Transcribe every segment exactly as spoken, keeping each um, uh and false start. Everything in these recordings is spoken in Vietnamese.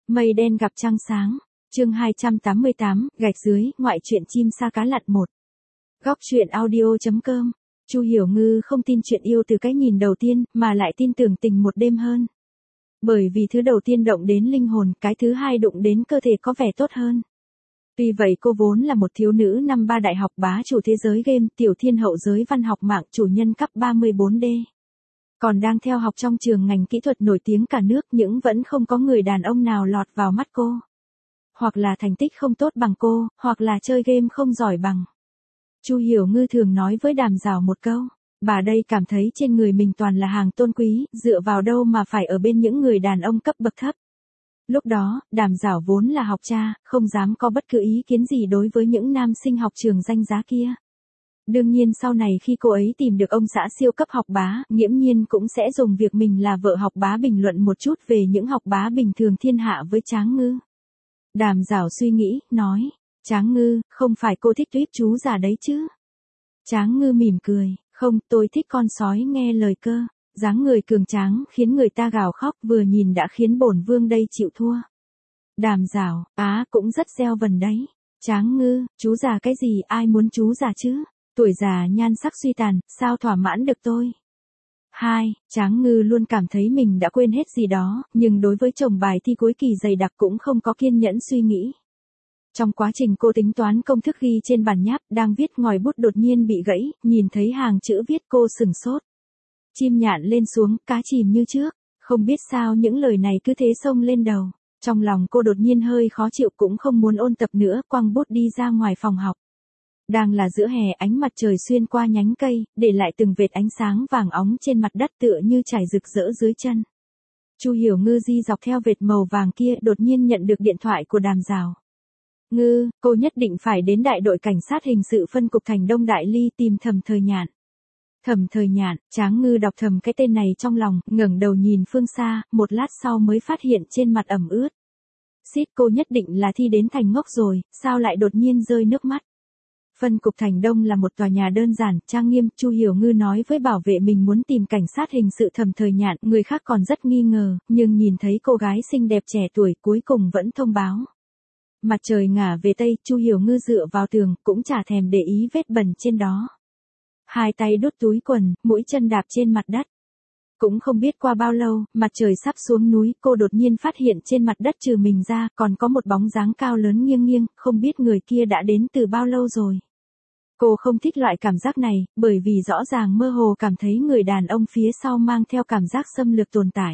Mây đen gặp trăng sáng. Chương hai trăm tám mươi tám, gạch dưới, ngoại truyện chim sa cá lặn một. Góc truyện audio.com. Chu Hiểu Ngư không tin chuyện yêu từ cái nhìn đầu tiên, mà lại tin tưởng tình một đêm hơn. Bởi vì thứ đầu tiên động đến linh hồn, cái thứ hai đụng đến cơ thể có vẻ tốt hơn. Tuy vậy cô vốn là một thiếu nữ năm ba đại học bá chủ thế giới game, tiểu thiên hậu giới văn học mạng, chủ nhân cấp ba mươi bốn D. Còn đang theo học trong trường ngành kỹ thuật nổi tiếng cả nước, nhưng vẫn không có người đàn ông nào lọt vào mắt cô. Hoặc là thành tích không tốt bằng cô, hoặc là chơi game không giỏi bằng. Chu Hiểu Ngư thường nói với Đàm Giảo một câu, bà đây cảm thấy trên người mình toàn là hàng tôn quý, dựa vào đâu mà phải ở bên những người đàn ông cấp bậc thấp. Lúc đó, Đàm Giảo vốn là học cha, không dám có bất cứ ý kiến gì đối với những nam sinh học trường danh giá kia. Đương nhiên sau này khi cô ấy tìm được ông xã siêu cấp học bá, nghiễm nhiên cũng sẽ dùng việc mình là vợ học bá bình luận một chút về những học bá bình thường thiên hạ với Tráng Ngư. Đàm Giảo suy nghĩ, nói, Tráng Ngư, không phải cô thích tuyết chú già đấy chứ? Tráng Ngư mỉm cười, không, tôi thích con sói nghe lời cơ. Dáng người cường tráng khiến người ta gào khóc, vừa nhìn đã khiến bổn vương đây chịu thua. Đàm Giảo, á cũng rất gieo vần đấy. Tráng Ngư, chú già cái gì, ai muốn chú già chứ? Tuổi già nhan sắc suy tàn, sao thỏa mãn được tôi? Hai, Tráng Ngư luôn cảm thấy mình đã quên hết gì đó, nhưng đối với chồng bài thi cuối kỳ dày đặc cũng không có kiên nhẫn suy nghĩ. Trong quá trình cô tính toán công thức ghi trên bản nháp, đang viết ngòi bút đột nhiên bị gãy, nhìn thấy hàng chữ viết cô sừng sốt. Chim nhạn lên xuống, cá chìm như trước, không biết sao những lời này cứ thế xông lên đầu. Trong lòng cô đột nhiên hơi khó chịu, cũng không muốn ôn tập nữa, quăng bút đi ra ngoài phòng học. Đang là giữa hè, ánh mặt trời xuyên qua nhánh cây, để lại từng vệt ánh sáng vàng óng trên mặt đất tựa như trải rực rỡ dưới chân. Chu Hiểu Ngư di dọc theo vệt màu vàng kia, đột nhiên nhận được điện thoại của Đàm Giảo. Ngư, cô nhất định phải đến đại đội cảnh sát hình sự phân cục Thành Đông Đại Ly tìm Thẩm Thời Nhạn. Thẩm Thời Nhạn, Tráng Ngư đọc thầm cái tên này trong lòng, ngẩng đầu nhìn phương xa, một lát sau mới phát hiện trên mặt ẩm ướt. Xít, cô nhất định là thi đến thành ngốc rồi, sao lại đột nhiên rơi nước mắt. Phân cục Thành Đông là một tòa nhà đơn giản, trang nghiêm. Chu Hiểu Ngư nói với bảo vệ mình muốn tìm cảnh sát hình sự Thẩm Thời Nhạn, người khác còn rất nghi ngờ, nhưng nhìn thấy cô gái xinh đẹp trẻ tuổi cuối cùng vẫn thông báo. Mặt trời ngả về tây, Chu Hiểu Ngư dựa vào tường, cũng chả thèm để ý vết bẩn trên đó. Hai tay đút túi quần, mũi chân đạp trên mặt đất. Cũng không biết qua bao lâu, mặt trời sắp xuống núi, cô đột nhiên phát hiện trên mặt đất trừ mình ra, còn có một bóng dáng cao lớn nghiêng nghiêng, không biết người kia đã đến từ bao lâu rồi. Cô không thích loại cảm giác này, bởi vì rõ ràng mơ hồ cảm thấy người đàn ông phía sau mang theo cảm giác xâm lược tồn tại.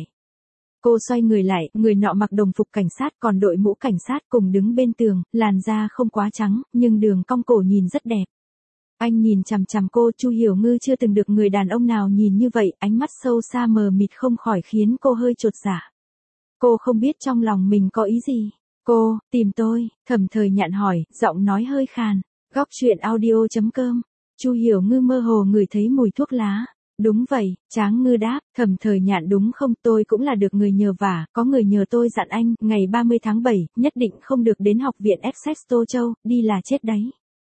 Cô xoay người lại, người nọ mặc đồng phục cảnh sát, còn đội mũ cảnh sát, cùng đứng bên tường, làn da không quá trắng, nhưng đường cong cổ nhìn rất đẹp. Anh nhìn chằm chằm cô. Chu Hiểu Ngư chưa từng được người đàn ông nào nhìn như vậy, ánh mắt sâu xa mờ mịt không khỏi khiến cô hơi chột dạ. Cô không biết trong lòng mình có ý gì. Cô, tìm tôi, Thẩm Thời Nhạn hỏi, giọng nói hơi khàn. Góc truyện audio.com. Chu Hiểu Ngư mơ hồ ngửi thấy mùi thuốc lá. Đúng vậy, Tráng Ngư đáp, Thẩm Thời Nhạn đúng không, tôi cũng là được người nhờ vả, có người nhờ tôi dặn anh, ngày ba mươi tháng bảy, nhất định không được đến học viện Essex Tô Châu, đi là chết đấy.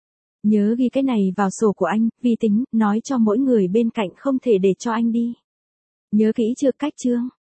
Nhớ ghi cái này vào sổ của anh, vi tính, nói cho mỗi người bên cạnh không thể để cho anh đi. Nhớ kỹ chưa, cách chương.